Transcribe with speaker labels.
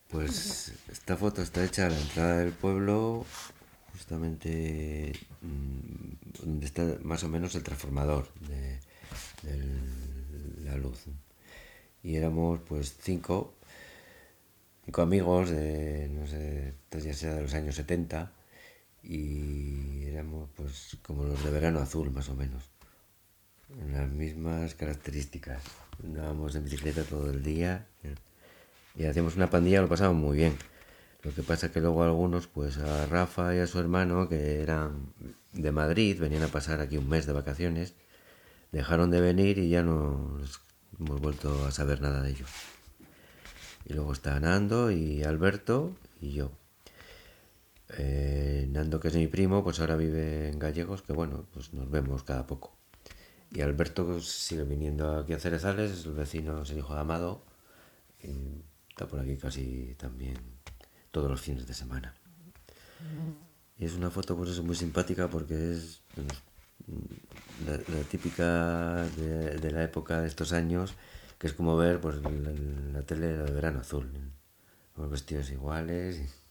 Speaker 1: Pues esta foto está hecha a la entrada del pueblo, justamente donde está más o menos el transformador de la luz. Y éramos pues cinco amigos de, no sé, esto ya sea de los años 70, y éramos pues como los de Verano Azul más o menos, en las mismas características. Andábamos en bicicleta todo el día y hacíamos una pandilla, lo pasábamos muy bien. Lo que pasa que luego algunos, pues a Rafa y a su hermano, que eran de Madrid, venían a pasar aquí un mes de vacaciones, dejaron de venir y ya no hemos vuelto a saber nada de ellos. Y luego está Nando y Alberto y yo. Nando, que es mi primo, pues ahora vive en Gallegos, que bueno, pues nos vemos cada poco. Y Alberto pues, sigue viniendo aquí a Cerezales, es el vecino, es el hijo de Amado, y está por aquí casi también todos los fines de semana. Y es una foto pues eso muy simpática porque es la típica de la época de estos años, que es como ver pues la tele de Verano Azul, ¿no? Los vestidos iguales.